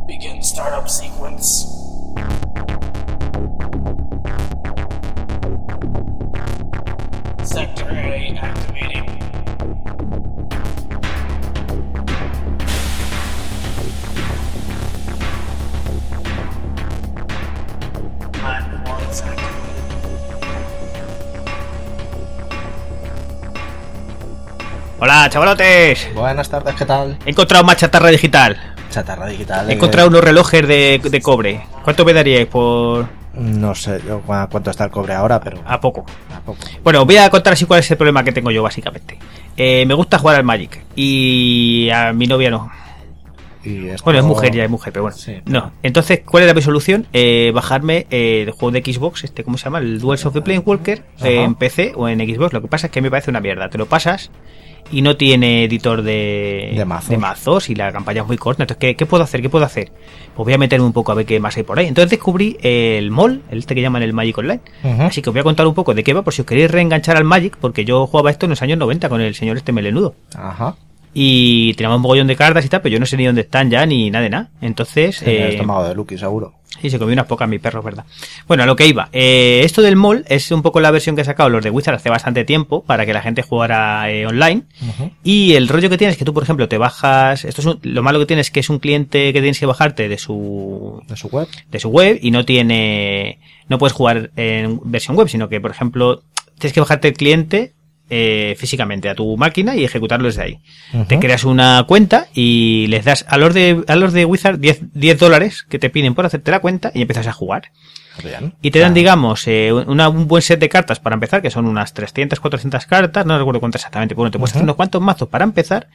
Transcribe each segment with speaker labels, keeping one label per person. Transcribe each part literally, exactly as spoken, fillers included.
Speaker 1: Begin startup sequence. Sector A activating. Platforms activated.
Speaker 2: Hola, chavalotes.
Speaker 3: Buenas tardes, ¿qué tal?
Speaker 2: He encontrado más chatarra digital.
Speaker 3: Chatarra digital.
Speaker 2: He
Speaker 3: eh,
Speaker 2: encontrado unos relojes de, de cobre. ¿Cuánto me daríais por...?
Speaker 3: No sé yo cu- cuánto está el cobre ahora, pero...
Speaker 2: A poco.
Speaker 3: a poco.
Speaker 2: Bueno, os voy a contar así cuál es el problema que tengo yo, básicamente. Eh, me gusta jugar al Magic. Y a mi novia no.
Speaker 3: Y esto...
Speaker 2: Bueno, es mujer, ya es mujer, pero bueno.
Speaker 3: Sí.
Speaker 2: No. Entonces, ¿cuál era mi solución? Eh, bajarme eh, el juego de Xbox, este, ¿cómo se llama? El Duels of the Planeswalker,
Speaker 3: Ajá.
Speaker 2: eh, en P C o en Xbox. Lo que pasa es que me parece una mierda. Te lo pasas y no tiene editor de,
Speaker 3: De mazos.
Speaker 2: de mazos y la campaña es muy corta. Entonces, ¿qué, ¿qué puedo hacer? ¿Qué puedo hacer? Pues voy a meterme un poco a ver qué más hay por ahí. Entonces descubrí el M O L, el este que llaman el Magic Online.
Speaker 3: Ujú.
Speaker 2: Así que os voy a contar un poco de qué va, por si os queréis reenganchar al Magic, porque yo jugaba esto en los años noventa con el señor este melenudo.
Speaker 3: Ajá.
Speaker 2: Y teníamos un mogollón de cartas y tal, pero yo no sé ni dónde están ya ni nada de nada. Entonces,
Speaker 3: Tenía el
Speaker 2: eh,
Speaker 3: estómago de Lucky, seguro.
Speaker 2: sí, se comió unas pocas mi perro, ¿verdad? Bueno, a lo que iba. Eh, esto del M O L es un poco la versión que ha sacado los de Wizard hace bastante tiempo para que la gente jugara eh, online.
Speaker 3: Ujú.
Speaker 2: Y el rollo que tienes es que tú, por ejemplo, te bajas... Esto es un- lo malo que tienes es que es un cliente que tienes que bajarte de su
Speaker 3: De su web.
Speaker 2: de su web y no tiene... No puedes jugar en versión web, sino que, por ejemplo, tienes que bajarte el cliente eh, físicamente a tu máquina y ejecutarlo desde ahí.
Speaker 3: Ujú.
Speaker 2: Te creas una cuenta y les das a los de, a los de Wizard diez dólares que te piden por hacerte la cuenta y empiezas a jugar.
Speaker 3: Bien.
Speaker 2: Y te dan,
Speaker 3: Ah,
Speaker 2: digamos, eh, una- un buen set de cartas para empezar, que son unas trescientas, cuatrocientas cartas, no recuerdo cuántas exactamente, pero bueno, te puedes
Speaker 3: Ujú.
Speaker 2: hacer unos cuantos mazos para empezar.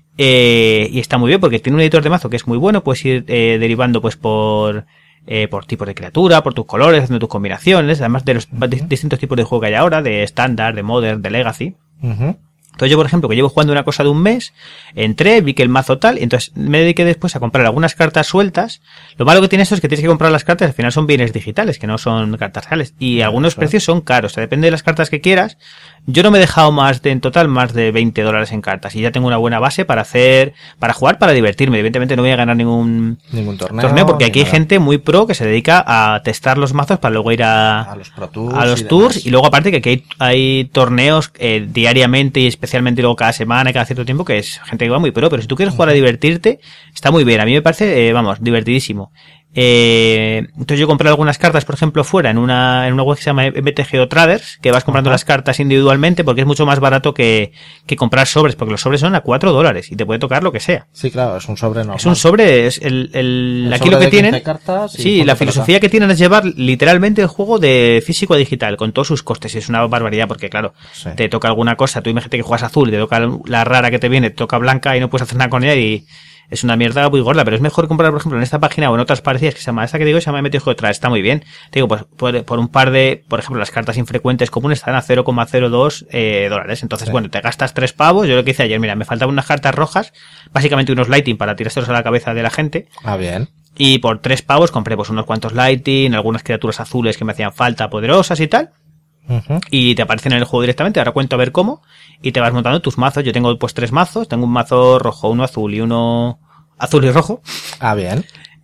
Speaker 2: Eh, y está muy bien porque tiene un editor de mazo que es muy bueno, puedes ir eh, derivando pues por eh, por tipos de criatura, por tus colores, haciendo tus combinaciones, además de los di- distintos tipos de juego que hay ahora, de estándar, de modern, de legacy.
Speaker 3: Ujú.
Speaker 2: Entonces yo, por ejemplo, que llevo jugando una cosa de un mes, entré, vi que el mazo tal, y entonces me dediqué después a comprar algunas cartas sueltas. Lo malo que tiene esto es que tienes que comprar las cartas, al final son bienes digitales, que no son cartas reales. Y algunos
Speaker 3: claro.
Speaker 2: precios son caros, o sea, depende de las cartas que quieras. Yo no me he dejado más de, en total, más de veinte dólares en cartas, y ya tengo una buena base para hacer, para jugar, para divertirme. Evidentemente no voy a ganar ningún
Speaker 3: Ningún torneo.
Speaker 2: torneo, porque
Speaker 3: ni
Speaker 2: aquí hay
Speaker 3: nada.
Speaker 2: gente muy pro que se dedica a testar los mazos para luego ir a,
Speaker 3: A los Pro Tours.
Speaker 2: a los
Speaker 3: y
Speaker 2: tours
Speaker 3: demás.
Speaker 2: y luego aparte que aquí hay, hay torneos eh, diariamente y especialmente luego cada semana y cada cierto tiempo que es gente que va muy pro, pero si tú quieres jugar a divertirte está muy bien, a mí me parece eh, vamos, divertidísimo. Eh, entonces yo compré algunas cartas, por ejemplo, fuera en una en una web que se llama M T G O Traders, que vas comprando
Speaker 3: Ajá.
Speaker 2: las cartas individualmente porque es mucho más barato que, que comprar sobres, porque los sobres son a cuatro dólares y te puede tocar lo que sea.
Speaker 3: Sí, claro, es un sobre normal.
Speaker 2: Es un sobre, es el, el,
Speaker 3: El
Speaker 2: aquí
Speaker 3: sobre
Speaker 2: lo que
Speaker 3: de quince
Speaker 2: tienen.
Speaker 3: cartas y
Speaker 2: Sí,
Speaker 3: ponte
Speaker 2: la
Speaker 3: pelota.
Speaker 2: filosofía que tienen es llevar literalmente el juego de físico a digital, con todos sus costes. Y es una barbaridad porque, claro,
Speaker 3: Sí.
Speaker 2: te toca alguna cosa. Tú imagínate que juegas azul y te toca la rara que te viene, te toca blanca y no puedes hacer nada con ella y es una mierda muy gorda. Pero es mejor comprar, por ejemplo, en esta página o en otras parecidas que se llama, esta que digo, se llama M T G otra, está muy bien. Te digo, pues por, por un par de, por ejemplo, las cartas infrecuentes comunes están a cero coma cero dos eh, dólares. Entonces,
Speaker 3: Sí.
Speaker 2: bueno, te gastas tres pavos. Yo lo que hice ayer, mira, me faltaban unas cartas rojas, básicamente unos lighting para tirárselos a la cabeza de la gente.
Speaker 3: Ah, bien.
Speaker 2: Y por tres pavos compré pues unos cuantos lighting, algunas criaturas azules que me hacían falta, poderosas y tal.
Speaker 3: Ujú.
Speaker 2: Y te aparecen en el juego directamente, ahora cuento a ver cómo. Y te vas montando tus mazos. Yo tengo pues tres mazos, tengo un mazo rojo, uno azul y uno azul y rojo.
Speaker 3: Ah, bien.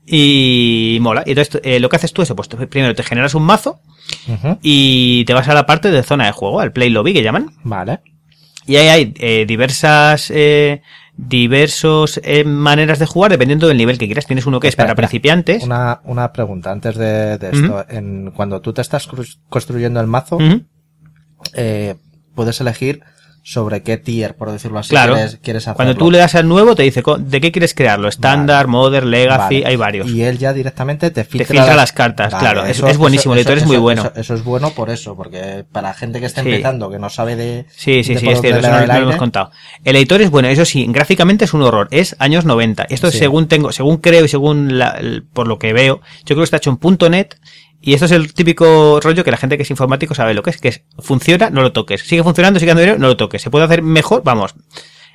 Speaker 2: Y mola. Y entonces eh, lo que haces tú es, pues primero te generas un mazo
Speaker 3: Ujú.
Speaker 2: y te vas a la parte de zona de juego, al play lobby que llaman.
Speaker 3: Vale.
Speaker 2: Y ahí hay eh, diversas... Eh, diversos eh, maneras de jugar dependiendo del nivel que quieras. Tienes uno que es
Speaker 3: Espera,
Speaker 2: para
Speaker 3: espera.
Speaker 2: principiantes.
Speaker 3: Una, una pregunta antes de, de esto. En, cuando tú te estás cru- construyendo el mazo,
Speaker 2: Ujú.
Speaker 3: eh, puedes elegir sobre qué tier, por decirlo así,
Speaker 2: Claro.
Speaker 3: quieres, quieres hacerlo.
Speaker 2: Cuando tú le das al nuevo te dice co- de qué quieres crearlo, estándar, modern, legacy,
Speaker 3: Vale.
Speaker 2: hay varios.
Speaker 3: Y él ya directamente te filtra,
Speaker 2: Te filtra las cartas, claro, es- es buenísimo, el editor es muy bueno.
Speaker 3: Eso, eso es bueno por eso, porque para gente que está
Speaker 2: Sí.
Speaker 3: empezando, que no sabe de...
Speaker 2: Sí, sí,
Speaker 3: de
Speaker 2: sí,
Speaker 3: por
Speaker 2: es cierto,
Speaker 3: dónde
Speaker 2: eso no,
Speaker 3: le da
Speaker 2: no
Speaker 3: el
Speaker 2: lo hemos
Speaker 3: aire.
Speaker 2: contado. El editor es bueno, eso sí, gráficamente es un horror, es años noventa. Esto
Speaker 3: Sí.
Speaker 2: según tengo, según creo y según la, el- por lo que veo, yo creo que está hecho en punto net. Y esto es el típico rollo que la gente que es informático sabe lo que es, que es, funciona, no lo toques. Sigue funcionando, sigue andando, no lo toques. Se puede hacer mejor, vamos.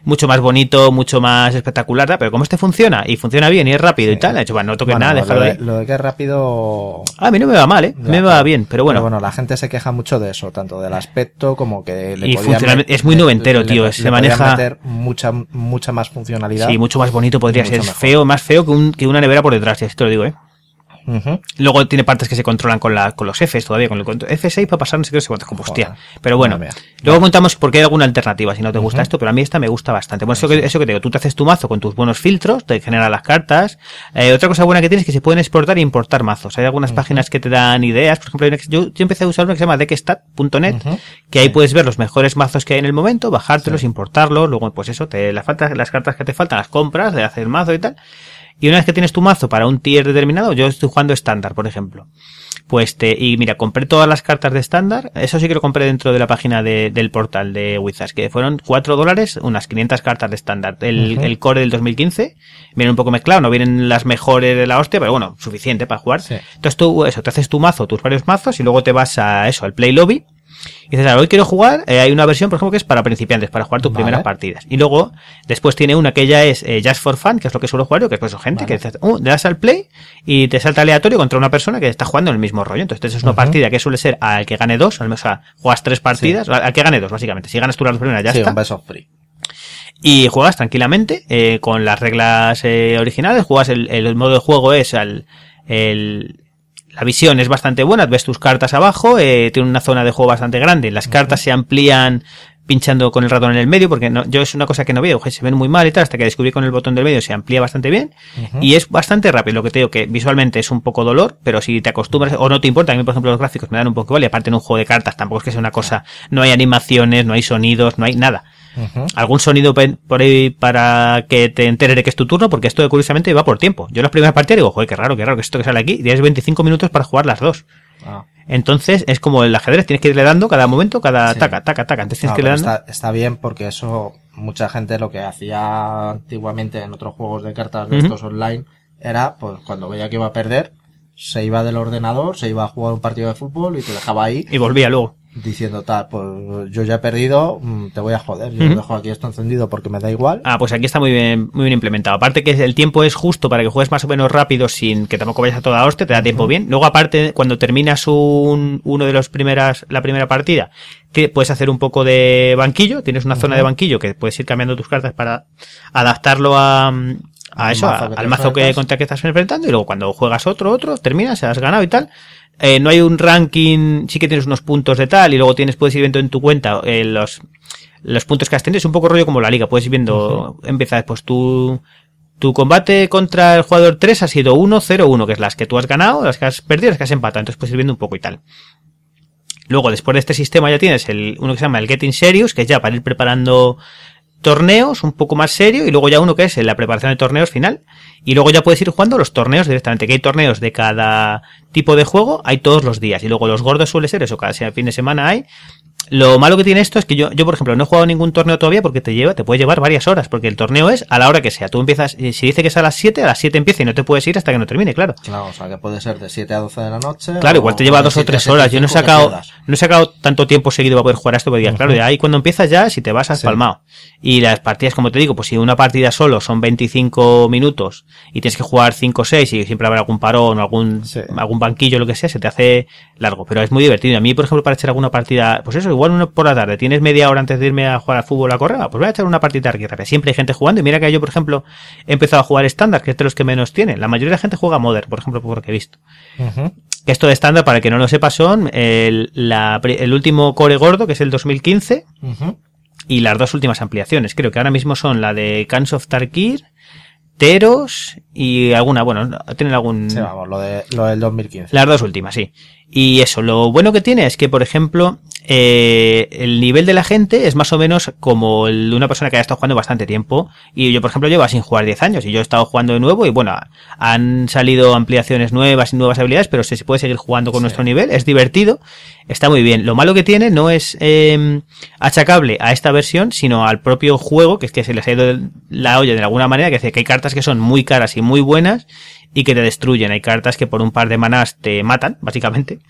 Speaker 2: mucho más bonito, mucho más espectacular, pero como este funciona y funciona bien y es rápido sí. y tal, he dicho, bueno, no toques bueno, nada, déjalo
Speaker 3: lo de,
Speaker 2: ahí.
Speaker 3: Lo de que es rápido...
Speaker 2: Ah, a mí no me va mal, ¿eh? Ya, me va bien, pero bueno.
Speaker 3: Pero bueno, la gente se queja mucho de eso, tanto del aspecto como que le
Speaker 2: y
Speaker 3: podían...
Speaker 2: Es muy noventero, le, tío,
Speaker 3: le,
Speaker 2: se
Speaker 3: le
Speaker 2: maneja...
Speaker 3: meter mucha, mucha más funcionalidad.
Speaker 2: Sí, mucho más bonito podría ser,
Speaker 3: mejor.
Speaker 2: feo, más feo que, un, que una nevera por detrás, esto lo digo, ¿eh?
Speaker 3: Uh-huh.
Speaker 2: Luego tiene partes que se controlan con la con los Fs todavía, con el F seis para pasar no sé qué, no sé cuántas, como hostia. Pero bueno, luego vale. contamos por qué hay alguna alternativa si no te gusta uh-huh. esto, pero a mí esta me gusta bastante. Bueno, eso que, eso que te digo, tú te haces tu mazo con tus buenos filtros, te genera las cartas. Eh, otra cosa buena que tienes es que se pueden exportar e importar mazos. Hay algunas uh-huh. páginas que te dan ideas, por ejemplo, yo, yo empecé a usar una que se llama deckstat punto net, uh-huh. que ahí sí. puedes ver los mejores mazos que hay en el momento, bajártelos, sí. importarlos, luego pues eso, te las faltas, las cartas que te faltan las compras, le haces el mazo y tal. Y una vez que tienes tu mazo para un tier determinado, yo estoy jugando estándar, por ejemplo. Pues te, y mira, compré todas las cartas de estándar, eso sí que lo compré dentro de la página de, del portal de Wizards, que fueron cuatro dólares, unas quinientas cartas de estándar. El, uh-huh. el core del dos mil quince, viene un poco mezclado, no vienen las mejores de la hostia, pero bueno, suficiente para jugar. Sí. Entonces tú, eso, te haces tu mazo, tus varios mazos, y luego te vas a eso, al Play Lobby, y dices, hoy quiero jugar, eh, hay una versión, por ejemplo, que es para principiantes, para jugar tus vale. primeras partidas. Y luego, después tiene una que ya es eh, Just for Fun, que es lo que suelo jugar yo, que es pues gente vale. que dices, uh, le das al play y te salta aleatorio contra una persona que está jugando en el mismo rollo. Entonces, es una uh-huh. partida que suele ser al que gane dos, al menos, o sea, juegas tres partidas, sí. al que gane dos, básicamente. Si ganas tú las dos primeras, ya
Speaker 3: sí,
Speaker 2: está.
Speaker 3: Un best of free.
Speaker 2: Y juegas tranquilamente, eh, con las reglas eh, originales, juegas el, el modo de juego es al, el, la visión es bastante buena, ves tus cartas abajo, eh, tiene una zona de juego bastante grande, las cartas uh-huh. se amplían pinchando con el ratón en el medio, porque no, yo es una cosa que no veo, oje, se ven muy mal y tal, hasta que descubrí con el botón del medio se amplía bastante bien, uh-huh. y es bastante rápido, lo que te digo que visualmente es un poco dolor, pero si te acostumbras, o no te importa, a mí por ejemplo los gráficos me dan un poco igual, y aparte en un juego de cartas tampoco es que sea una cosa, no hay animaciones, no hay sonidos, no hay nada. Uh-huh. Algún sonido por ahí para que te enteres de que es tu turno, porque esto curiosamente va por tiempo. Yo las primeras partidas digo, joder, qué raro, qué raro que esto que sale aquí, y tienes veinticinco minutos para jugar las dos. Ah. Entonces es como el ajedrez, tienes que irle dando cada momento, cada sí. taca, taca, taca. Entonces tienes
Speaker 3: no,
Speaker 2: que irle dando.
Speaker 3: Está, está bien porque eso, mucha gente lo que hacía antiguamente en otros juegos de cartas de uh-huh. estos online era, pues cuando veía que iba a perder, se iba del ordenador, se iba a jugar un partido de fútbol y te dejaba ahí.
Speaker 2: Y volvía luego.
Speaker 3: Diciendo tal, pues yo ya he perdido, te voy a joder, yo uh-huh. dejo aquí esto encendido porque me da igual.
Speaker 2: Ah, pues aquí está muy bien, muy bien implementado. Aparte que el tiempo es justo para que juegues más o menos rápido sin que tampoco vayas a toda hostia, te da tiempo uh-huh. bien. Luego aparte, cuando terminas un, uno de los primeras, la primera partida, te puedes hacer un poco de banquillo, tienes una uh-huh. zona de banquillo que puedes ir cambiando tus cartas para adaptarlo a, a eso, mazo a, al mazo que contra que estás enfrentando, y luego cuando juegas otro, otro, terminas, has ganado y tal. Eh, no hay un ranking, sí que tienes unos puntos de tal, y luego tienes, puedes ir viendo en tu cuenta eh, los, los puntos que has tenido. Es un poco rollo como la liga, puedes ir viendo, uh-huh. empiezas, pues tu, tu combate contra el jugador tres ha sido uno cero uno, que es las que tú has ganado, las que has perdido, las que has empatado, entonces puedes ir viendo un poco y tal. Luego, después de este sistema ya tienes el, uno que se llama el Getting Serious, que es ya para ir preparando torneos un poco más serio, y luego ya uno que es la preparación de torneos final, y luego ya puedes ir jugando los torneos directamente, que hay torneos de cada tipo de juego, hay todos los días, y luego los gordos suele ser eso, cada fin de semana hay. Lo malo que tiene esto es que yo, yo por ejemplo, no he jugado ningún torneo todavía porque te lleva, te puede llevar varias horas, porque el torneo es a la hora que sea. Tú empiezas, si dice que es a las siete, a las siete empieza y no te puedes ir hasta que no termine, claro.
Speaker 3: Claro, o sea que puede ser de siete a doce de la noche.
Speaker 2: Claro, igual te lleva dos o tres horas. Yo no he sacado, no he sacado tanto tiempo seguido para poder jugar a esto, porque uh-huh. claro, de ahí cuando empiezas ya, si te vas has sí. palmado. Y las partidas, como te digo, pues si una partida solo son veinticinco minutos y tienes que jugar cinco o seis y siempre habrá algún parón o algún, sí. algún banquillo, lo que sea, se te hace largo. Pero es muy divertido. A mí, por ejemplo, para echar alguna partida, pues eso, igual uno por la tarde, tienes media hora antes de irme a jugar al fútbol a correr, pues voy a echar una partida aquí rápida. Siempre hay gente jugando, y mira que yo, por ejemplo, he empezado a jugar estándar, que es de los que menos tienen. La mayoría de la gente juega Modern, por ejemplo, por lo que he visto. Uh-huh. Esto de estándar, para el que no lo sepa, son el, la, el último core gordo, que es el dos mil quince, uh-huh. y las dos últimas ampliaciones. Creo que ahora mismo son la de Khans of Tarkir, Teros y alguna, bueno, tienen algún...
Speaker 3: Sí, vamos, lo, de, lo del dos mil quince.
Speaker 2: Las dos últimas, sí. Y eso, lo bueno que tiene es que, por ejemplo, eh, el nivel de la gente es más o menos como el de una persona que haya estado jugando bastante tiempo. Y yo, por ejemplo, llevo sin jugar diez años y yo he estado jugando de nuevo y bueno, han salido ampliaciones nuevas y nuevas habilidades, pero se puede seguir jugando con sí. nuestro nivel. Es divertido, está muy bien. Lo malo que tiene no es eh, achacable a esta versión, sino al propio juego, que es que se les ha ido la olla de alguna manera, que dice que hay cartas que son muy caras y muy buenas y que te destruyen. Hay cartas que por un par de manás te matan, básicamente.
Speaker 3: Sí.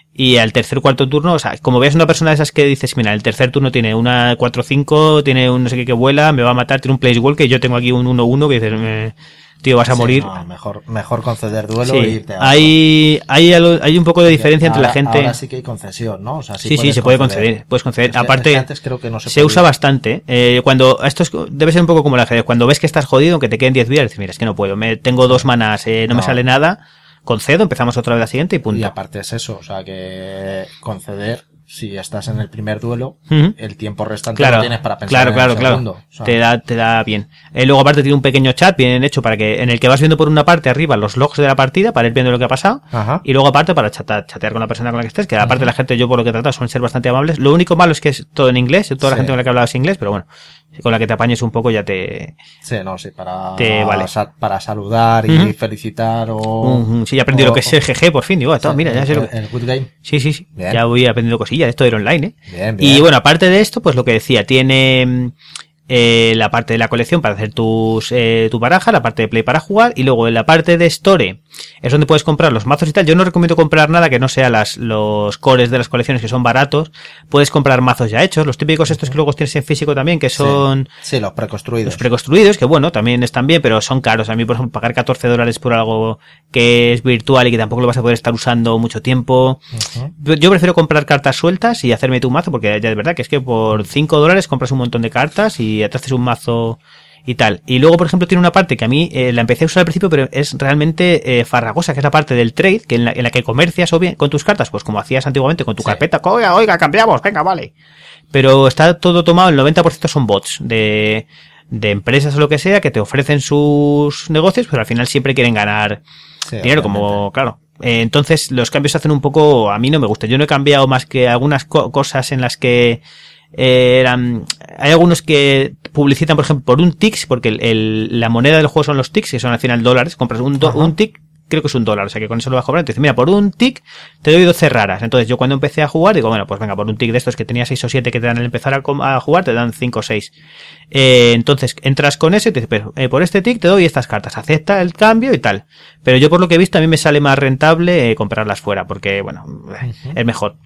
Speaker 2: y al tercer cuarto turno, o sea, como veas una persona de esas que dices, mira, el tercer turno tiene una cuatro cinco, tiene un no sé qué que vuela, me va a matar, tiene un place walk, que yo tengo aquí un uno uno que dices, me, tío, vas a
Speaker 3: Sí,
Speaker 2: morir.
Speaker 3: no, mejor, mejor conceder duelo
Speaker 2: Sí,
Speaker 3: e irte a
Speaker 2: hay, hay, algo- hay un poco de diferencia entre
Speaker 3: ahora,
Speaker 2: la gente.
Speaker 3: Ahora sí que hay concesión, ¿no? O sea, sí,
Speaker 2: Sí, sí,
Speaker 3: puedes
Speaker 2: se puede conceder, puedes conceder.
Speaker 3: Es que-
Speaker 2: Aparte,
Speaker 3: es que antes creo que no se,
Speaker 2: se
Speaker 3: podía.
Speaker 2: usa bastante. Eh, cuando esto es, debe ser un poco como el ajedrez. Cuando ves que estás jodido, aunque te queden diez vidas, dices, mira, es que no puedo. Me, tengo dos manas, eh, no,
Speaker 3: No.
Speaker 2: me sale nada. Concedo, empezamos otra vez la siguiente y punto.
Speaker 3: Y aparte es eso, o sea, que conceder, si estás en el primer duelo,
Speaker 2: Ujú.
Speaker 3: el tiempo restante
Speaker 2: Claro,
Speaker 3: lo tienes para pensar
Speaker 2: claro,
Speaker 3: en
Speaker 2: claro,
Speaker 3: el
Speaker 2: claro.
Speaker 3: segundo. O sea,
Speaker 2: Te da, te da bien. Eh, luego aparte tiene un pequeño chat bien hecho para que, en el que vas viendo por una parte arriba los logs de la partida para ir viendo lo que ha pasado.
Speaker 3: Ajá.
Speaker 2: Y luego aparte para chatar, chatear con la persona con la que estés, que aparte la gente, yo por lo que he tratado, suelen ser bastante amables. Lo único malo es que es todo en inglés, toda la
Speaker 3: Sí.
Speaker 2: gente con la que he hablado es inglés, pero bueno, con la que te apañes un poco ya te...
Speaker 3: Sí, no, sí, para,
Speaker 2: Te vale.
Speaker 3: sa- para saludar y
Speaker 2: Ujú.
Speaker 3: felicitar o...
Speaker 2: Uh, sí, ya he aprendido
Speaker 3: o-
Speaker 2: lo que es el G G por fin, digo, esto,
Speaker 3: sí,
Speaker 2: mira, ya sé lo
Speaker 3: el,
Speaker 2: que...
Speaker 3: el good game.
Speaker 2: Sí, sí, sí.
Speaker 3: Bien.
Speaker 2: Ya voy aprendiendo cosillas. Esto era online, ¿eh?
Speaker 3: Bien, bien.
Speaker 2: Y bueno, aparte de esto, pues lo que decía, tiene mm, eh, la parte de la colección para hacer tus eh, tu baraja, la parte de play para jugar, y luego en la parte de store es donde puedes comprar los mazos y tal. Yo no recomiendo comprar nada que no sea las los cores de las colecciones, que son baratos. Puedes comprar mazos ya hechos, los típicos estos que luego tienes en físico también, que son...
Speaker 3: Sí, los preconstruidos.
Speaker 2: Los preconstruidos, que bueno, también están bien, pero son caros. A mí, por ejemplo, pagar catorce dólares por algo que es virtual y que tampoco lo vas a poder estar usando mucho tiempo.
Speaker 3: Ujú.
Speaker 2: Yo yo prefiero comprar cartas sueltas y hacerme tu mazo, porque ya es verdad que es que por cinco dólares compras un montón de cartas y te haces un mazo y tal. Y luego, por ejemplo, tiene una parte que a mí eh, la empecé a usar al principio, pero es realmente eh, farragosa, que es la parte del trade, que en la, en la que comercias o bien con tus cartas, pues como hacías antiguamente con tu
Speaker 3: Sí.
Speaker 2: carpeta, oiga, oiga, cambiamos, venga, vale. Pero está todo tomado, el noventa por ciento son bots de, de empresas o lo que sea, que te ofrecen sus negocios, pero al final siempre quieren ganar
Speaker 3: Sí,
Speaker 2: dinero,
Speaker 3: obviamente.
Speaker 2: como, claro. Eh, entonces, los cambios se hacen un poco, a mí no me gusta. Yo no he cambiado más que algunas co- cosas en las que eh, eran, hay algunos que publicitan, por ejemplo, por un tick, porque el, el- la moneda del juego son los ticks, que son al final dólares, compras un, do-
Speaker 3: Ajá.
Speaker 2: un tick, creo que es un dólar, o sea que con eso lo vas a cobrar. Entonces, mira, por un tick te doy doce raras. Entonces, yo cuando empecé a jugar, digo, bueno, pues venga, por un tick de estos que tenía seis o siete que te dan al empezar a, com- a jugar, te dan cinco o seis. Eh, entonces, entras con ese y te dices, pero eh, por este tick te doy estas cartas, acepta el cambio y tal. Pero yo por lo que he visto, a mí me sale más rentable eh, comprarlas fuera, porque, bueno, es mejor.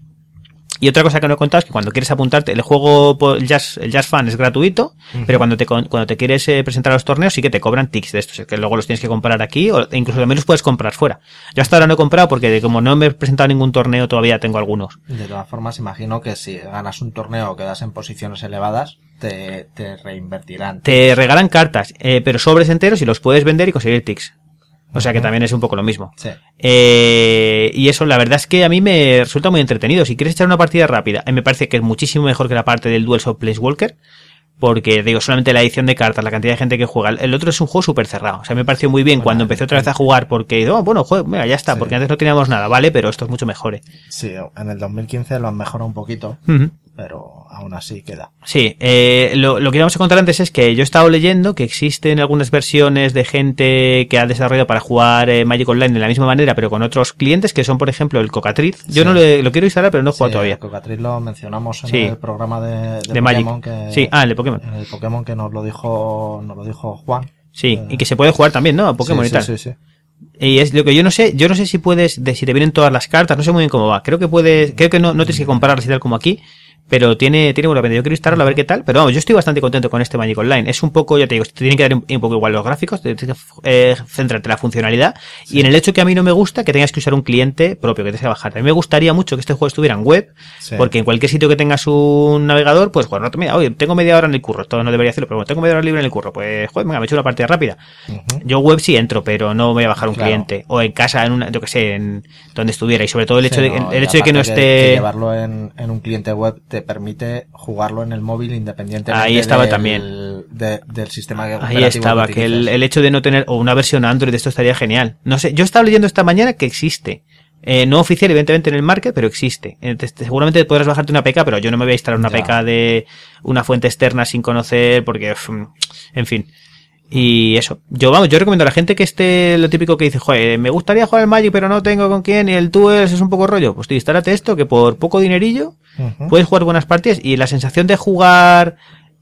Speaker 2: Y otra cosa que no he contado es que cuando quieres apuntarte, el juego, por- el Jazz, el Jazz Fan es gratuito,
Speaker 3: Ujú.
Speaker 2: pero cuando te, con- cuando te quieres eh, presentar a los torneos sí que te cobran tics de estos, es que luego los tienes que comprar aquí, o incluso también los puedes comprar fuera. Yo hasta ahora no he comprado porque de como no me he presentado a ningún torneo todavía tengo algunos.
Speaker 3: De todas formas, imagino que si ganas un torneo o quedas en posiciones elevadas, te, te reinvertirán.
Speaker 2: Te regalan cartas, eh, pero sobres enteros y los puedes vender y conseguir tics. O sea que también es un poco lo mismo.
Speaker 3: Sí.
Speaker 2: Eh, y eso, la verdad es que a mí me resulta muy entretenido. Si quieres echar una partida rápida, eh, me parece que es muchísimo mejor que la parte del Duels of Planeswalker. Porque, digo, solamente la edición de cartas, la cantidad de gente que juega. El otro es un juego súper cerrado. O sea, me pareció muy bien
Speaker 3: Bueno,
Speaker 2: cuando empecé otra vez a jugar porque, oh, bueno, juego, mira, ya está,
Speaker 3: Sí.
Speaker 2: porque antes no teníamos nada, ¿vale? Pero esto es mucho mejor. ¿eh?
Speaker 3: Sí, en el dos mil quince lo han mejorado un poquito,
Speaker 2: Ujú.
Speaker 3: pero aún así queda.
Speaker 2: Sí, eh, lo, lo que íbamos a contar antes es que yo he estado leyendo que existen algunas versiones de gente que ha desarrollado para jugar eh, Magic Online de la misma manera, pero con otros clientes, que son, por ejemplo, el Cocatriz. Yo
Speaker 3: Sí.
Speaker 2: no le, lo quiero instalar, pero no he jugado
Speaker 3: Sí,
Speaker 2: todavía.
Speaker 3: Cocatriz lo mencionamos en
Speaker 2: Sí.
Speaker 3: el programa de, de,
Speaker 2: De Magic.
Speaker 3: Pokémon que,
Speaker 2: Sí, ah, el de Pokémon.
Speaker 3: en el Pokémon que nos lo dijo, nos lo dijo Juan.
Speaker 2: Sí,
Speaker 3: Eh,
Speaker 2: y que se puede jugar también, ¿no? A Pokémon
Speaker 3: sí,
Speaker 2: y tal.
Speaker 3: Sí, sí, sí.
Speaker 2: Y es lo que yo no sé, yo no sé si puedes, de si te vienen todas las cartas, no sé muy bien cómo va. Creo que puedes, creo que no, no tienes que comprarlas y tal como aquí, pero tiene, tiene buena pinta. Yo quiero instalarlo a ver qué tal, pero vamos, yo estoy bastante contento con este Magic Online. Es un poco, ya te digo, te tienen que dar un, un poco igual los gráficos, te tienes que eh, centrarte en la funcionalidad y en el hecho que a mí no me gusta que tengas que usar un cliente propio, que tengas que bajar. A mí me gustaría mucho que este juego estuviera en web,
Speaker 3: Sí.
Speaker 2: porque en cualquier sitio que tengas un navegador, pues joder, no te mira, oye, tengo media hora en el curro, esto no debería hacerlo, pero bueno, tengo media hora libre en el curro, pues joder, venga, me echo una partida rápida.
Speaker 3: Ujú.
Speaker 2: Yo web sí entro, pero no voy a bajar un
Speaker 3: Claro.
Speaker 2: cliente. O en casa, en una, yo que sé, en donde estuviera. Y sobre todo el hecho
Speaker 3: Sí,
Speaker 2: de,
Speaker 3: no,
Speaker 2: el
Speaker 3: y
Speaker 2: hecho de que no
Speaker 3: aparte
Speaker 2: esté...
Speaker 3: que llevarlo en, en un cliente web te permite jugarlo en el móvil independientemente
Speaker 2: Ahí estaba
Speaker 3: del,
Speaker 2: también.
Speaker 3: de- del sistema
Speaker 2: Ahí
Speaker 3: operativo
Speaker 2: estaba,
Speaker 3: que
Speaker 2: que el,
Speaker 3: utilices.
Speaker 2: el hecho de no tener, o una versión Android de esto estaría genial. No sé, yo estaba leyendo esta mañana que existe. Eh, no oficial, evidentemente, en el market, pero existe. Entonces, seguramente podrás bajarte una A P K, pero yo no me voy a instalar una
Speaker 3: Ya.
Speaker 2: A P K de una fuente externa sin conocer, porque, uf, en fin. Y eso. Yo, vamos, yo recomiendo a la gente que esté lo típico que dice, joder, me gustaría jugar al Magic, pero no tengo con quién, y el Duels es un poco rollo. Pues tío, instálate esto, que por poco dinerillo
Speaker 3: Ujú.
Speaker 2: puedes jugar buenas partidas, y la sensación de jugar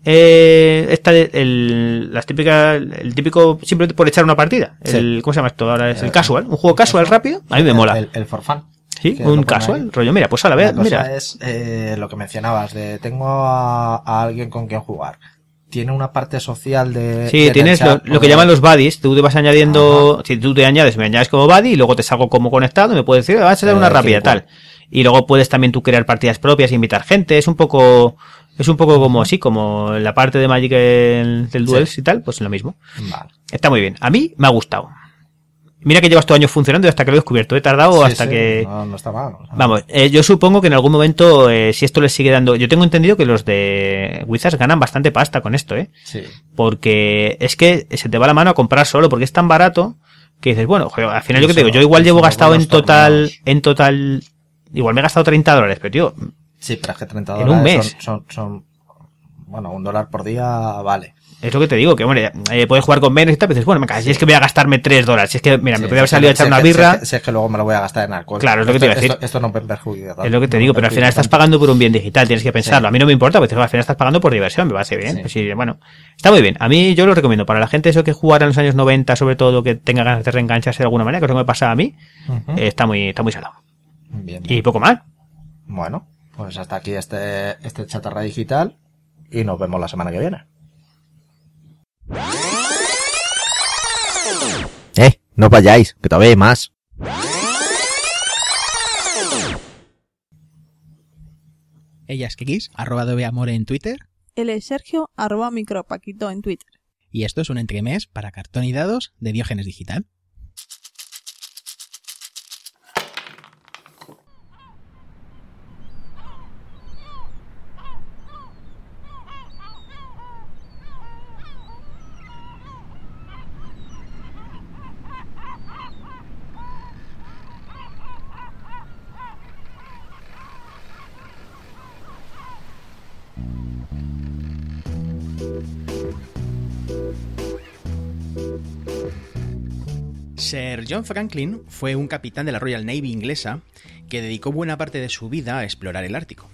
Speaker 2: eh, esta de- el las típicas el típico simplemente por echar una partida,
Speaker 3: Sí.
Speaker 2: el ¿cómo se llama esto ahora? Es el
Speaker 3: Eh,
Speaker 2: casual, un juego casual rápido, a mí me
Speaker 3: El-
Speaker 2: mola.
Speaker 3: El, el for fun.
Speaker 2: Sí,
Speaker 3: que
Speaker 2: un
Speaker 3: lo pone
Speaker 2: casual,
Speaker 3: ahí.
Speaker 2: rollo, mira, pues a la
Speaker 3: La
Speaker 2: vez,
Speaker 3: cosa
Speaker 2: mira.
Speaker 3: es eh, lo que mencionabas, de tengo a, a alguien con quien jugar. Tiene una parte social de...
Speaker 2: Sí,
Speaker 3: de
Speaker 2: tienes lo,
Speaker 3: en el chat
Speaker 2: lo que
Speaker 3: poder-
Speaker 2: llaman los buddies. Tú te vas añadiendo, si tú te añades, me añades como buddy y luego te salgo como conectado y me puedes decir, vas a dar una
Speaker 3: Eh,
Speaker 2: rápida
Speaker 3: tal
Speaker 2: tal. Y luego puedes también tú crear partidas propias e invitar gente. Es un poco, es un poco como así, como la parte de Magic el- del Duels
Speaker 3: Sí.
Speaker 2: y tal, pues lo mismo.
Speaker 3: Vale.
Speaker 2: Está muy bien. A mí me ha gustado. Mira que llevas todo años funcionando y hasta que lo he descubierto. He tardado
Speaker 3: Sí,
Speaker 2: hasta
Speaker 3: sí,
Speaker 2: que...
Speaker 3: No, no está mal. o sea,
Speaker 2: Vamos, eh, yo supongo que en algún momento, eh, si esto les sigue dando... Yo tengo entendido que los de Wizards ganan bastante pasta con esto, ¿eh?
Speaker 3: Sí.
Speaker 2: Porque es que se te va la mano a comprar solo, porque es tan barato que dices, bueno, joder, al final
Speaker 3: Y
Speaker 2: yo que te
Speaker 3: eso-
Speaker 2: digo, yo igual
Speaker 3: y
Speaker 2: llevo
Speaker 3: son
Speaker 2: gastado en
Speaker 3: buenos
Speaker 2: total,
Speaker 3: torneos.
Speaker 2: en total, igual me he gastado treinta dólares, pero tío,
Speaker 3: Sí, pero es que treinta
Speaker 2: En
Speaker 3: dólares
Speaker 2: un mes.
Speaker 3: Son, son, son- bueno, un dólar por día vale.
Speaker 2: es lo que te digo, que hombre, eh, puedes jugar con menos y tal, pero dices, bueno, me cago, si es que voy a gastarme tres dólares, si es que, mira,
Speaker 3: Sí,
Speaker 2: me podría haber
Speaker 3: si es
Speaker 2: salido a
Speaker 3: que-
Speaker 2: echar
Speaker 3: si
Speaker 2: una
Speaker 3: es que-
Speaker 2: birra,
Speaker 3: Si es, que, si es que luego me lo voy a gastar en alcohol.
Speaker 2: Claro, es lo que te iba a
Speaker 3: Esto-
Speaker 2: decir.
Speaker 3: Esto, esto no me perjudica tanto.
Speaker 2: es lo que te
Speaker 3: No
Speaker 2: digo,
Speaker 3: me
Speaker 2: pero al final
Speaker 3: perjudica
Speaker 2: estás
Speaker 3: tanto.
Speaker 2: pagando por un bien digital, tienes que pensarlo.
Speaker 3: Sí.
Speaker 2: A mí no me importa, porque al final estás pagando por diversión, me parece bien.
Speaker 3: Sí.
Speaker 2: Pues sí, bueno, está muy bien. A mí yo lo recomiendo para la gente eso que jugara en los años noventa, sobre todo que tenga ganas de reengancharse de alguna manera, que es lo que me pasa a mí,
Speaker 3: Ujú.
Speaker 2: eh, está muy, está muy salado.
Speaker 3: Bien,
Speaker 2: Y
Speaker 3: bien.
Speaker 2: poco más.
Speaker 3: Bueno, pues hasta aquí este, este chatarra digital y nos vemos la semana que viene.
Speaker 4: Eh, no vayáis, que todavía hay más.
Speaker 5: Ella es Kikis, arroba dobeamore en Twitter.
Speaker 6: Él es Sergio, arroba micropaquito en Twitter.
Speaker 5: Y esto es un entremés para cartón y dados de Diógenes Digital. Sir John Franklin fue un capitán de la Royal Navy inglesa que dedicó buena parte de su vida a explorar el Ártico.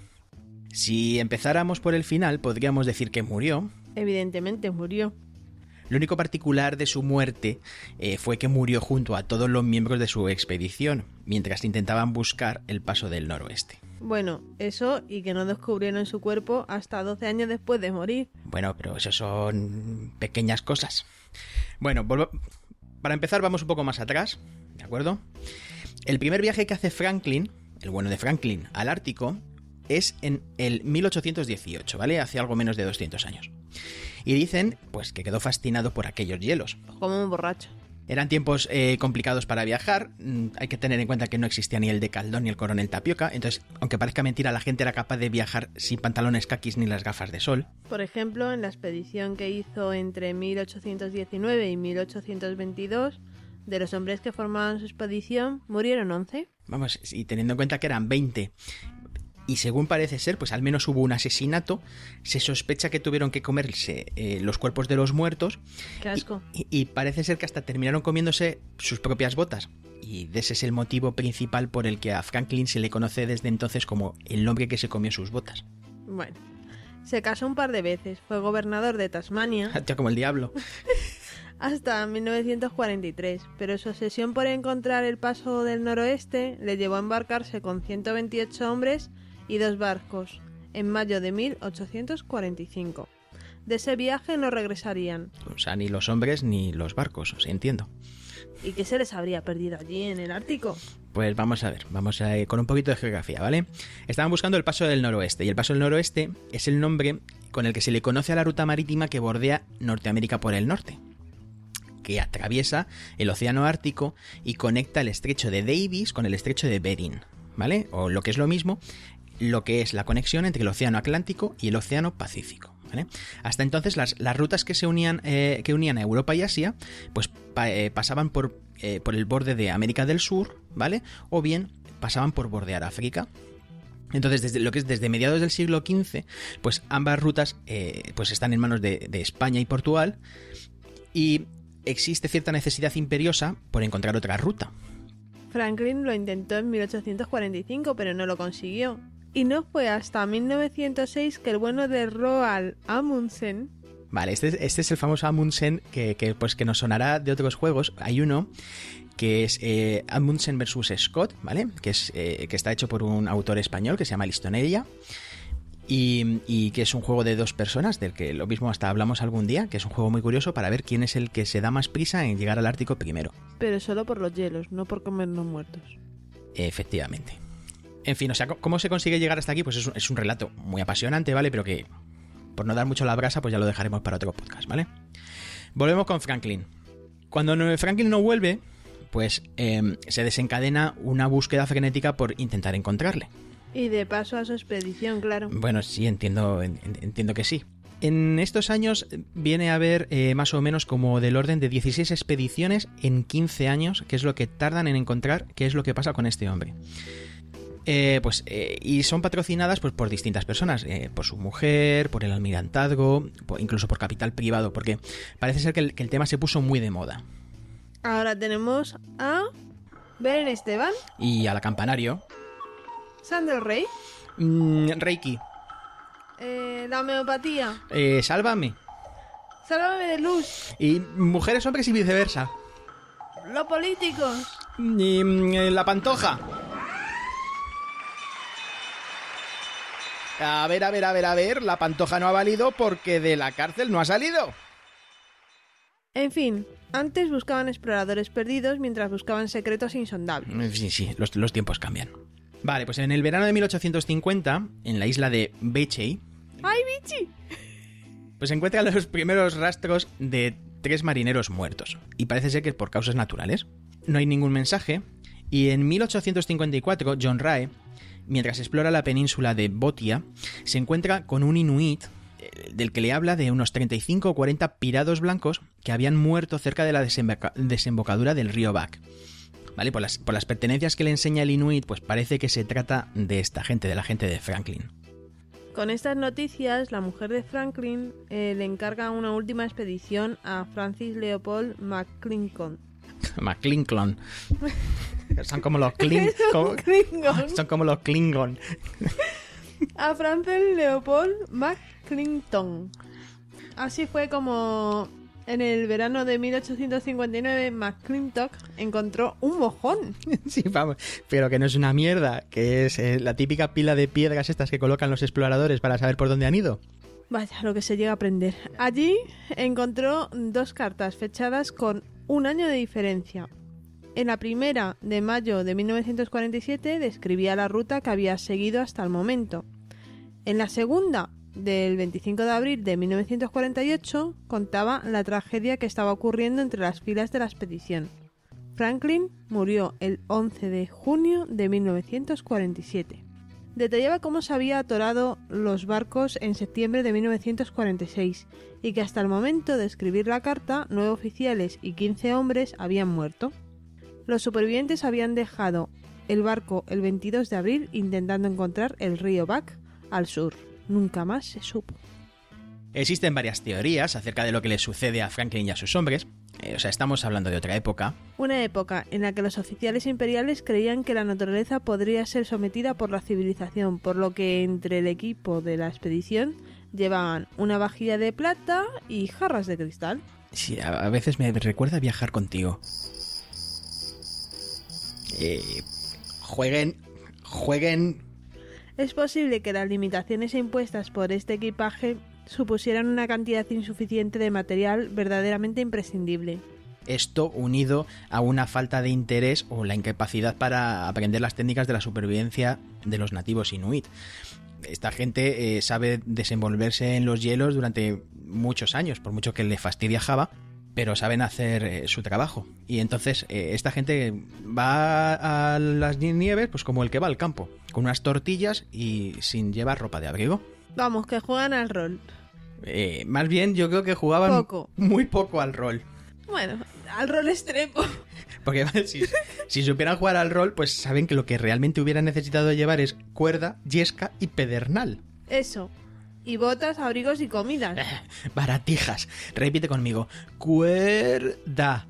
Speaker 5: Si empezáramos por el final, podríamos decir que murió.
Speaker 6: Evidentemente murió.
Speaker 5: Lo único particular de su muerte eh, fue que murió junto a todos los miembros de su expedición, mientras intentaban buscar el paso del noroeste.
Speaker 6: Bueno, eso y que no descubrieron su cuerpo hasta doce años después de morir.
Speaker 5: Bueno, pero eso son pequeñas cosas. Bueno, volvo- para empezar vamos un poco más atrás, ¿de acuerdo? El primer viaje que hace Franklin, el bueno de Franklin, al Ártico, es en el mil ochocientos dieciocho, ¿vale? Hace algo menos de doscientos años. Y dicen, pues, que quedó fascinado por aquellos hielos.
Speaker 6: Como un borracho.
Speaker 5: Eran tiempos eh, complicados para viajar. Mm, hay que tener en cuenta que no existía ni el Decaldón ni el Coronel Tapioca. Entonces, aunque parezca mentira, la gente era capaz de viajar sin pantalones caquis ni las gafas de sol.
Speaker 6: Por ejemplo, en la expedición que hizo entre mil ochocientos diecinueve y mil ochocientos veintidós, de los hombres que formaban su expedición, murieron once.
Speaker 5: Vamos, y teniendo en cuenta que eran veinte. Y según parece ser, pues al menos hubo un asesinato. Se sospecha que tuvieron que comerse eh, los cuerpos de los muertos.
Speaker 6: ¡Qué asco!
Speaker 5: Y, y parece ser que hasta terminaron comiéndose sus propias botas. Y ese es el motivo principal por el que a Franklin se le conoce desde entonces como el hombre que se comió sus botas.
Speaker 6: Bueno, se casó un par de veces, fue gobernador de Tasmania
Speaker 5: Ya como el diablo.
Speaker 6: hasta mil novecientos cuarenta y tres, pero su obsesión por encontrar el paso del noroeste le llevó a embarcarse con ciento veintiocho hombres y dos barcos en mayo de mil ochocientos cuarenta y cinco. De ese viaje no regresarían.
Speaker 5: O sea, ni los hombres ni los barcos, o sea, entiendo.
Speaker 6: ¿Y qué se les habría perdido allí en el Ártico?
Speaker 5: Pues vamos a ver, vamos a ir con un poquito de geografía, ¿vale? Estaban buscando el paso del noroeste, y el paso del noroeste es el nombre con el que se le conoce a la ruta marítima que bordea Norteamérica por el norte, que atraviesa el océano Ártico y conecta el estrecho de Davis con el estrecho de Bering, ¿vale? O lo que es lo mismo, lo que es la conexión entre el océano Atlántico y el océano Pacífico, ¿vale? Hasta entonces las, las rutas que se unían eh, que unían a Europa y Asia pues pa, eh, pasaban por, eh, por el borde de América del Sur, ¿vale? O bien pasaban por bordear África. Entonces, desde lo que es desde mediados del siglo quince, pues ambas rutas eh, pues están en manos de, de España y Portugal, y existe cierta necesidad imperiosa por encontrar otra ruta.
Speaker 6: Franklin lo intentó en mil ochocientos cuarenta y cinco, pero no lo consiguió. Y no fue hasta mil novecientos seis que el bueno de Roald Amundsen
Speaker 5: Vale, este, es- este es el famoso Amundsen que, que, pues, que nos sonará de otros juegos. Hay uno que es eh, Amundsen versus Scott, ¿vale? Que, es, eh, que está hecho por un autor español que se llama Listoneria. Y, y que es un juego de dos personas, del que lo mismo hasta hablamos algún día, que es un juego muy curioso para ver quién es el que se da más prisa en llegar al Ártico primero.
Speaker 6: Pero solo por los hielos, no por comernos muertos.
Speaker 5: Efectivamente. En fin, o sea, ¿cómo se consigue llegar hasta aquí? Pues es un, es un relato muy apasionante, ¿vale? Pero que, por no dar mucho la brasa, pues ya lo dejaremos para otro podcast, ¿vale? Volvemos con Franklin. Cuando no- Franklin no vuelve, pues eh, se desencadena una búsqueda frenética por intentar encontrarle.
Speaker 6: Y de paso a su expedición, claro.
Speaker 5: Bueno, sí, entiendo, en- entiendo que sí. En estos años viene a haber eh, más o menos como del orden de dieciséis expediciones en quince años, que es lo que tardan en encontrar qué es lo que pasa con este hombre. Eh, pues eh, y son patrocinadas pues por distintas personas, eh, por su mujer, por el almirantazgo, por- incluso por capital privado, porque parece ser que el, que el tema se puso muy de moda.
Speaker 6: Ahora tenemos a Beren Esteban,
Speaker 5: Y a la campanario,
Speaker 6: Sandel Rey,
Speaker 5: mm, Reiki,
Speaker 6: eh, la homeopatía,
Speaker 5: eh, sálvame,
Speaker 6: Sálvame de Luz,
Speaker 5: y mujeres, hombres y viceversa,
Speaker 6: los políticos.
Speaker 5: y mm, eh, la pantoja. A ver, a ver, a ver, a ver, la pantoja no ha valido porque de la cárcel no ha salido.
Speaker 6: En fin, antes buscaban exploradores perdidos mientras buscaban secretos insondables.
Speaker 5: Sí, sí, los, los tiempos cambian. Vale, pues en el verano de mil ochocientos cincuenta, en la isla de Beechey,
Speaker 6: ¡Ay, bichi!
Speaker 5: pues se encuentran los primeros rastros de tres marineros muertos. Y parece ser que por causas naturales. No hay ningún mensaje. Y en mil ochocientos cincuenta y cuatro, John Rae, mientras explora la península de Botia, se encuentra con un inuit eh, del que le habla de unos treinta y cinco o cuarenta pirados blancos que habían muerto cerca de la desemboca- desembocadura del río Back. ¿Vale? Por las, por las pertenencias que le enseña el inuit, pues parece que se trata de esta gente, de la gente de Franklin.
Speaker 6: Con estas noticias, la mujer de Franklin eh, le encarga una última expedición a Francis Leopold McClinton.
Speaker 5: McClinklon. Son como los Kling...
Speaker 6: Es un
Speaker 5: como-
Speaker 6: Klingon.
Speaker 5: Son como los Klingon.
Speaker 6: A Francis Leopold McClinton. Así fue como en el verano de mil ochocientos cincuenta y nueve McClintock encontró un mojón.
Speaker 5: Sí, vamos. Pero que no es una mierda, que es eh, la típica pila de piedras estas que colocan los exploradores para saber por dónde han ido.
Speaker 6: Vaya, lo que se llega a aprender. Allí encontró dos cartas fechadas con un año de diferencia. En la primera, de mayo de mil novecientos cuarenta y siete, describía la ruta que había seguido hasta el momento. En la segunda, del veinticinco de abril de mil novecientos cuarenta y ocho, contaba la tragedia que estaba ocurriendo entre las filas de la expedición. Franklin murió el once de junio de mil novecientos cuarenta y siete. Detallaba cómo se había atorado los barcos en septiembre de mil novecientos cuarenta y seis y que hasta el momento de escribir la carta, nueve oficiales y quince hombres habían muerto. Los supervivientes habían dejado el barco el veintidós de abril intentando encontrar el río Back al sur. Nunca más se supo.
Speaker 5: Existen varias teorías acerca de lo que le sucede a Franklin y a sus hombres. Eh, o sea, estamos hablando de otra época.
Speaker 6: Una época en la que los oficiales imperiales creían que la naturaleza podría ser sometida por la civilización, por lo que entre el equipo de la expedición llevaban una vajilla de plata y jarras de cristal.
Speaker 5: Sí, a, a veces me recuerda viajar contigo. Eh, jueguen, jueguen.
Speaker 6: Es posible que las limitaciones impuestas por este equipaje supusieran una cantidad insuficiente de material verdaderamente imprescindible.
Speaker 5: Esto unido a una falta de interés o la incapacidad para aprender las técnicas de la supervivencia de los nativos inuit. Esta gente eh, sabe desenvolverse en los hielos durante muchos años, por mucho que le fastidia Java, pero saben hacer eh, su trabajo. Y entonces eh, esta gente va a las nieves pues como el que va al campo, con unas tortillas y sin llevar ropa de abrigo.
Speaker 6: Vamos, que juegan al rol.
Speaker 5: Eh, más bien yo creo que jugaban
Speaker 6: Poco.
Speaker 5: muy poco al rol.
Speaker 6: Bueno, al rol extremo.
Speaker 5: Porque vale, si, si supieran jugar al rol, pues saben que lo que realmente hubieran necesitado llevar es cuerda, yesca y pedernal.
Speaker 6: Eso. Y botas, abrigos y comidas.
Speaker 5: Baratijas. Repite conmigo. Cuerda.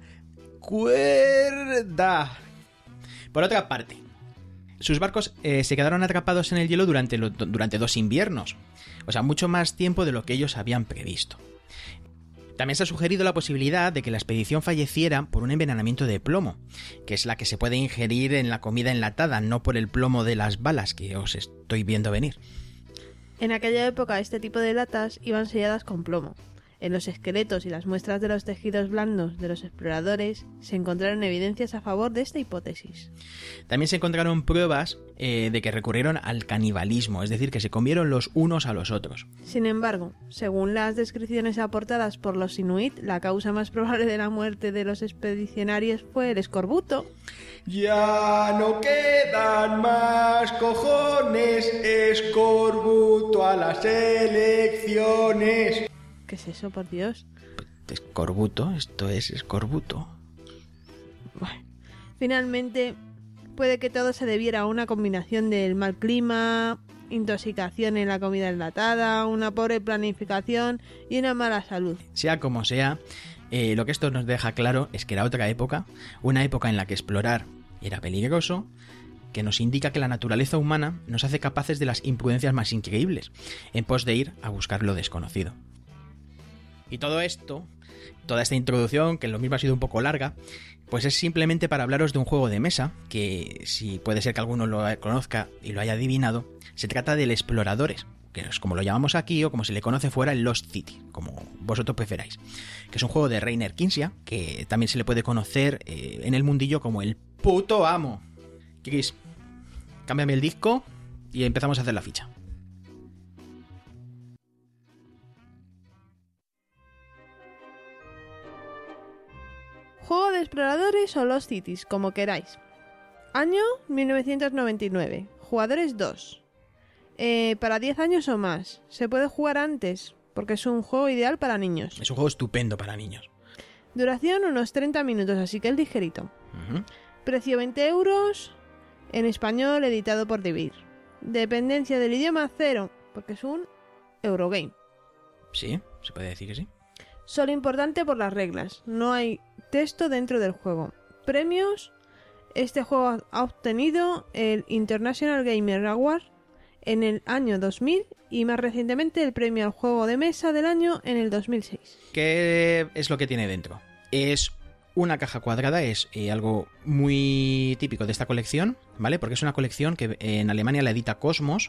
Speaker 5: Cuerda. Por otra parte, sus barcos eh, se quedaron atrapados en el hielo durante, lo, durante dos inviernos. O sea, mucho más tiempo de lo que ellos habían previsto. También se ha sugerido la posibilidad de que la expedición falleciera por un envenenamiento de plomo, que es la que se puede ingerir en la comida enlatada, no por el plomo de las balas que os estoy viendo venir.
Speaker 6: En aquella época este tipo de latas iban selladas con plomo. En los esqueletos y las muestras de los tejidos blandos de los exploradores se encontraron evidencias a favor de esta hipótesis.
Speaker 5: También se encontraron pruebas eh, de que recurrieron al canibalismo, es decir, que se comieron los unos a los otros.
Speaker 6: Sin embargo, según las descripciones aportadas por los inuit, la causa más probable de la muerte de los expedicionarios fue el escorbuto.
Speaker 5: Ya no quedan más cojones, escorbuto a las elecciones.
Speaker 6: ¿Qué es eso, por Dios?
Speaker 5: Escorbuto, esto es escorbuto.
Speaker 6: Bueno, finalmente, puede que todo se debiera a una combinación del mal clima, intoxicación en la comida enlatada, una pobre planificación y una mala salud.
Speaker 5: Sea como sea, eh, lo que esto nos deja claro es que era otra época, una época en la que explorar era peligroso, que nos indica que la naturaleza humana nos hace capaces de las imprudencias más increíbles, en pos de ir a buscar lo desconocido. Y todo esto, toda esta introducción, que lo mismo ha sido un poco larga, pues es simplemente para hablaros de un juego de mesa, que si puede ser que alguno lo conozca y lo haya adivinado, se trata del Exploradores, que es como lo llamamos aquí o como se le conoce fuera el Lost City, como vosotros preferáis, que es un juego de Reiner Knizia, que también se le puede conocer eh, en el mundillo como el puto amo. Chris, cámbiame el disco y empezamos a hacer la ficha.
Speaker 6: Juego de exploradores o Lost Cities, como queráis. Año mil novecientos noventa y nueve. Jugadores dos. Eh, para diez años o más. Se puede jugar antes, porque es un juego ideal para niños.
Speaker 5: Es un juego estupendo para niños.
Speaker 6: Duración unos treinta minutos, así que es ligerito.
Speaker 5: Uh-huh.
Speaker 6: Precio veinte euros. En español, editado por Devir. Dependencia del idioma cero, porque es un Eurogame.
Speaker 5: Sí, se puede decir que sí.
Speaker 6: Solo importante por las reglas. No hay texto dentro del juego. Premios. Este juego ha obtenido el International Gamer Award en el año dos mil y más recientemente el premio al juego de mesa del año en el dos mil seis.
Speaker 5: ¿Qué es lo que tiene dentro? Es una caja cuadrada, es eh, algo muy típico de esta colección, ¿vale? Porque es una colección que en Alemania la edita Cosmos.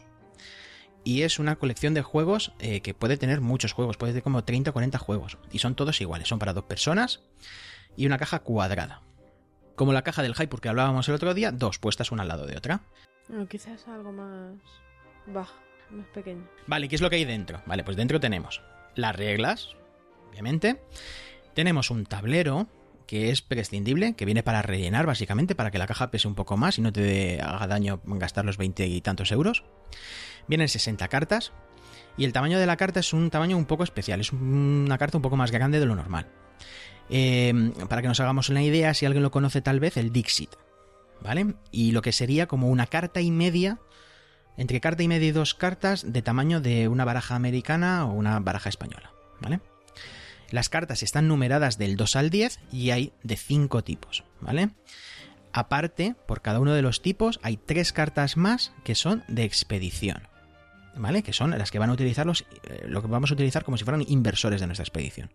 Speaker 5: Y es una colección de juegos eh, que puede tener muchos juegos, puede tener como treinta o cuarenta juegos. Y son todos iguales, son para dos personas y una caja cuadrada. Como la caja del Hypur que hablábamos el otro día, dos puestas una al lado de otra.
Speaker 6: No, quizás algo más baja, más pequeño.
Speaker 5: Vale, ¿qué es lo que hay dentro? Vale, pues dentro tenemos las reglas, obviamente. Tenemos un tablero que es prescindible, que viene para rellenar básicamente, para que la caja pese un poco más y no te haga daño gastar los veinte y tantos euros. Vienen sesenta cartas y el tamaño de la carta es un tamaño un poco especial, es una carta un poco más grande de lo normal. Eh, para que nos hagamos una idea, si alguien lo conoce tal vez, el Dixit, ¿vale? Y lo que sería como una carta y media, entre carta y media y dos cartas de tamaño de una baraja americana o una baraja española, ¿vale? Las cartas están numeradas del dos al diez y hay de cinco tipos, ¿vale? Aparte, por cada uno de los tipos hay tres cartas más que son de expedición, ¿vale? Que son las que van a utilizar los, eh, lo que vamos a utilizar como si fueran inversores de nuestra expedición.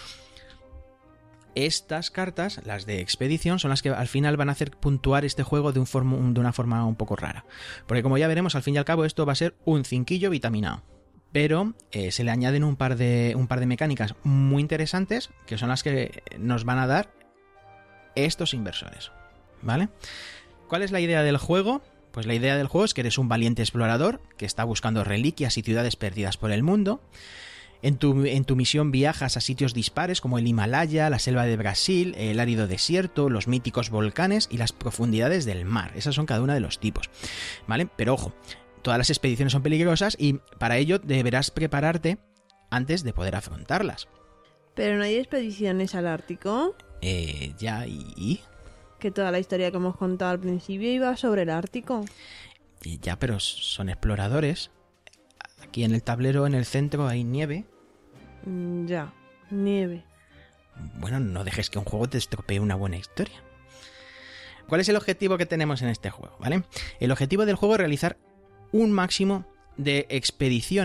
Speaker 5: Estas cartas, las de expedición, son las que al final van a hacer puntuar este juego de, un forma, de una forma un poco rara. Porque como ya veremos, al fin y al cabo esto va a ser un cinquillo vitaminado. Pero eh, se le añaden un par, de, un par de mecánicas muy interesantes que son las que nos van a dar estos inversores, ¿vale? ¿Cuál es la idea del juego? Pues la idea del juego es que eres un valiente explorador que está buscando reliquias y ciudades perdidas por el mundo. En tu, en tu misión viajas a sitios dispares como el Himalaya, la selva de Brasil, el árido desierto, los míticos volcanes y las profundidades del mar. Esas son cada una de los tipos, ¿vale? Pero ojo, todas las expediciones son peligrosas y para ello deberás prepararte antes de poder afrontarlas.
Speaker 6: ¿Pero no hay expediciones al Ártico?
Speaker 5: Eh, ya, ¿y?
Speaker 6: Que toda la historia que hemos contado al principio iba sobre el Ártico.
Speaker 5: Y ya, pero son exploradores. Aquí en el tablero, en el centro, hay nieve.
Speaker 6: Mm, ya, nieve.
Speaker 5: Bueno, no dejes que un juego te estropee una buena historia. ¿Cuál es el objetivo que tenemos en este juego? ¿Vale? El objetivo del juego es realizar un máximo de expediciones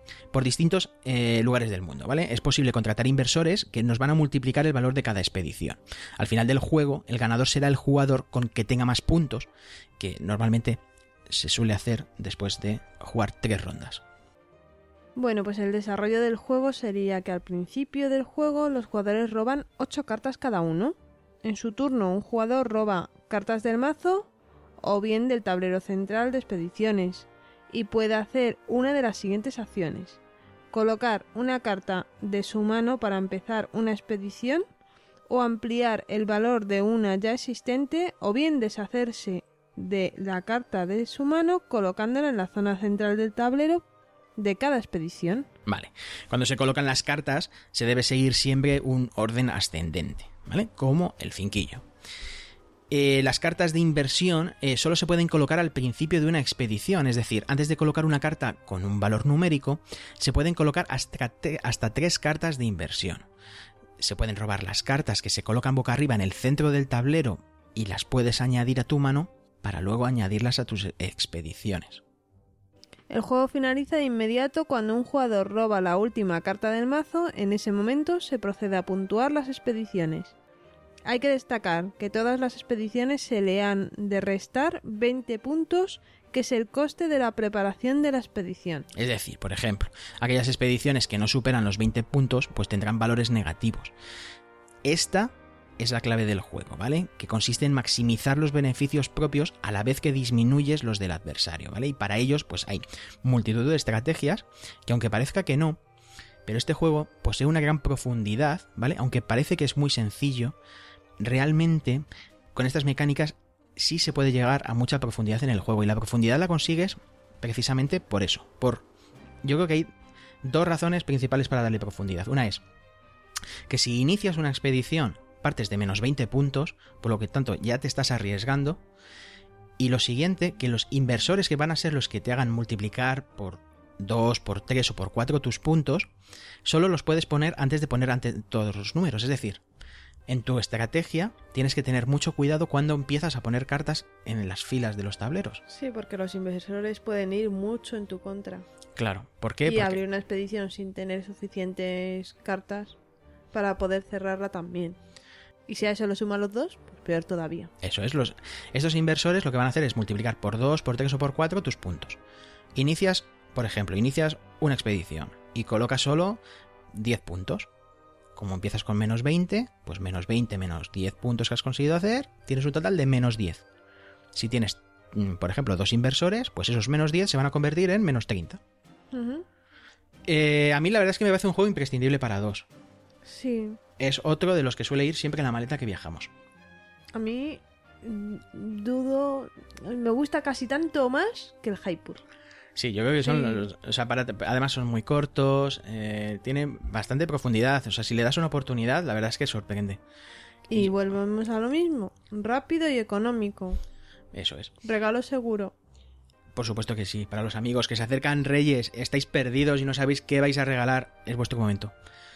Speaker 5: por distintos eh, lugares del mundo, ¿vale? Es posible contratar inversores que nos van a multiplicar el valor de cada expedición. Al final del juego, el ganador será el jugador con que tenga más puntos, que normalmente se suele hacer después de jugar tres rondas.
Speaker 6: Bueno, pues el desarrollo del juego sería que al principio del juego los jugadores roban ocho cartas cada uno. En su turno, un jugador roba cartas del mazo o bien del tablero central de expediciones y puede hacer una de las siguientes acciones: colocar una carta de su mano para empezar una expedición, o ampliar el valor de una ya existente, o bien deshacerse de la carta de su mano colocándola en la zona central del tablero de cada expedición.
Speaker 5: Vale, cuando se colocan las cartas se debe seguir siempre un orden ascendente, ¿vale? Como el cinquillo. Eh, las cartas de inversión eh, solo se pueden colocar al principio de una expedición, es decir, antes de colocar una carta con un valor numérico, se pueden colocar hasta, te- hasta tres cartas de inversión. Se pueden robar las cartas que se colocan boca arriba en el centro del tablero y las puedes añadir a tu mano para luego añadirlas a tus expediciones.
Speaker 6: El juego finaliza de inmediato cuando un jugador roba la última carta del mazo. En ese momento se procede a puntuar las expediciones. Hay que destacar que todas las expediciones se le han de restar veinte puntos, que es el coste de la preparación de la expedición.
Speaker 5: Es decir, por ejemplo, aquellas expediciones que no superan los veinte puntos, pues tendrán valores negativos. Esta es la clave del juego, ¿vale? Que consiste en maximizar los beneficios propios a la vez que disminuyes los del adversario, ¿vale? Y para ellos, pues hay multitud de estrategias que, aunque parezca que no, pero este juego posee una gran profundidad, ¿vale? Aunque parece que es muy sencillo, realmente con estas mecánicas sí se puede llegar a mucha profundidad en el juego, y la profundidad la consigues precisamente por eso, por... Yo creo que hay dos razones principales para darle profundidad. Una es que si inicias una expedición partes de menos veinte puntos, por lo que tanto ya te estás arriesgando, y lo siguiente, que los inversores que van a ser los que te hagan multiplicar por dos, por tres o por cuatro tus puntos, solo los puedes poner antes de poner ante todos los números, es decir, en tu estrategia tienes que tener mucho cuidado cuando empiezas a poner cartas en las filas de los tableros.
Speaker 6: Sí, porque los inversores pueden ir mucho en tu contra.
Speaker 5: Claro, ¿por qué?
Speaker 6: Y
Speaker 5: Porque...
Speaker 6: abrir una expedición sin tener suficientes cartas para poder cerrarla también. Y si a eso lo suman los dos, pues peor todavía.
Speaker 5: Eso es, los, estos inversores lo que van a hacer es multiplicar por dos, por tres o por cuatro tus puntos. Inicias, por ejemplo, inicias una expedición y colocas solo diez puntos. Como empiezas con menos veinte, pues menos veinte menos diez puntos que has conseguido hacer, tienes un total de menos diez. Si tienes, por ejemplo, dos inversores, pues esos menos diez se van a convertir en menos treinta.
Speaker 6: Uh-huh.
Speaker 5: Eh, a mí la verdad es que me parece un juego imprescindible para dos.
Speaker 6: Sí.
Speaker 5: Es otro de los que suele ir siempre en la maleta que viajamos.
Speaker 6: A mí mm, dudo... Me gusta casi tanto más que el Jaipur.
Speaker 5: Sí, yo creo que son...
Speaker 6: Sí.
Speaker 5: Los, o sea, para, además son muy cortos, eh, tienen bastante profundidad. O sea, si le das una oportunidad, la verdad es que sorprende.
Speaker 6: Y volvemos a lo mismo. Rápido y económico.
Speaker 5: Eso es.
Speaker 6: Regalo seguro.
Speaker 5: Por supuesto que sí. Para los amigos que se acercan Reyes, estáis perdidos y no sabéis qué vais a regalar, es vuestro momento.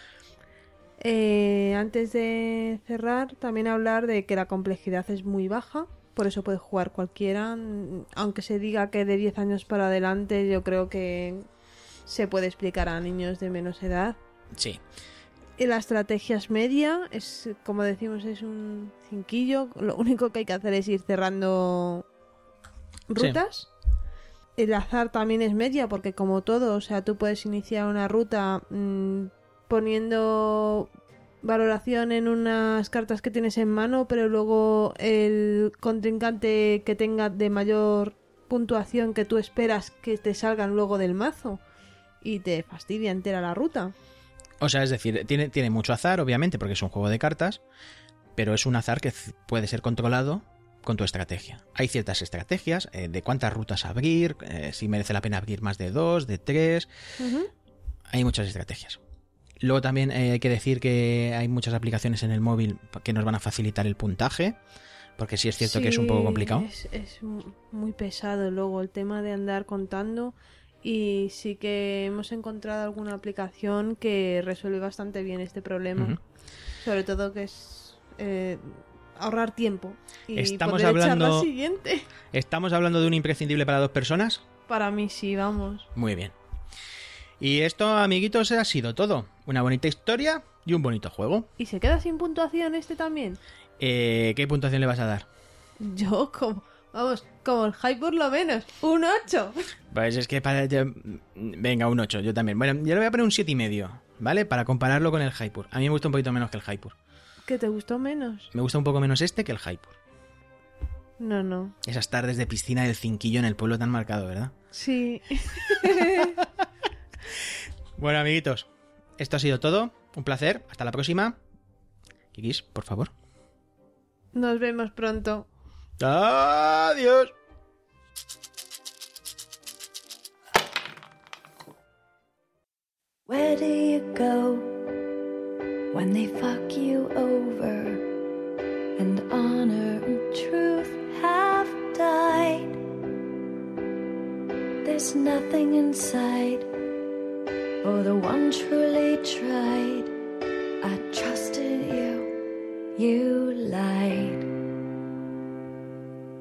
Speaker 6: Eh, antes de cerrar, también hablar de que la complejidad es muy baja, por eso puede jugar cualquiera. Aunque se diga que de diez años para adelante, yo creo que se puede explicar a niños de menos edad.
Speaker 5: Sí.
Speaker 6: Y la estrategia es media, es, como decimos, es un cinquillo. Lo único que hay que hacer es ir cerrando rutas. Sí. El azar también es media, porque como todo, o sea, tú puedes iniciar una ruta mmm, poniendo valoración en unas cartas que tienes en mano, pero luego el contrincante que tenga de mayor puntuación que tú esperas que te salgan luego del mazo y te fastidia entera la ruta.
Speaker 5: O sea, es decir, tiene, tiene mucho azar, obviamente, porque es un juego de cartas, pero es un azar que puede ser controlado con tu estrategia. Hay ciertas estrategias eh, de cuántas rutas abrir, eh, si merece la pena abrir más de dos, de tres. Uh-huh. Hay muchas estrategias. Luego también eh, hay que decir que hay muchas aplicaciones en el móvil que nos van a facilitar el puntaje, porque sí es cierto
Speaker 6: sí,
Speaker 5: que es un poco complicado.
Speaker 6: Es, es muy pesado luego el tema de andar contando, y sí que hemos encontrado alguna aplicación que resuelve bastante bien este problema. Uh-huh. Sobre todo que es eh, ahorrar tiempo y
Speaker 5: estamos
Speaker 6: poder
Speaker 5: hablando,
Speaker 6: echar la siguiente.
Speaker 5: ¿Estamos hablando de un imprescindible para dos personas?
Speaker 6: Para mí sí, vamos.
Speaker 5: Muy bien. Y esto, amiguitos, ha sido todo. Una bonita historia y un bonito juego.
Speaker 6: ¿Y se queda sin puntuación este también?
Speaker 5: Eh, ¿Qué puntuación le vas a dar?
Speaker 6: Yo, como, vamos, como el hype por lo menos, un ocho.
Speaker 5: Pues es que para... yo- venga, un ocho, yo también. Bueno, yo le voy a poner un siete y medio, ¿vale? Para compararlo con el Hypur. A mí me gusta un poquito menos que el Hypur.
Speaker 6: ¿Que te gustó menos?
Speaker 5: Me gusta un poco menos este que el Hypur.
Speaker 6: No, no.
Speaker 5: Esas tardes de piscina del Cinquillo en el pueblo tan marcado, ¿verdad?
Speaker 6: Sí.
Speaker 5: Bueno, amiguitos, esto ha sido todo. Un placer. Hasta la próxima. Kikis, por favor.
Speaker 6: Nos vemos pronto.
Speaker 5: Adiós.
Speaker 7: Where do you go when they fuck you over and honor and truth have died? There's nothing inside. Oh, the one truly tried. I trusted you, you lied.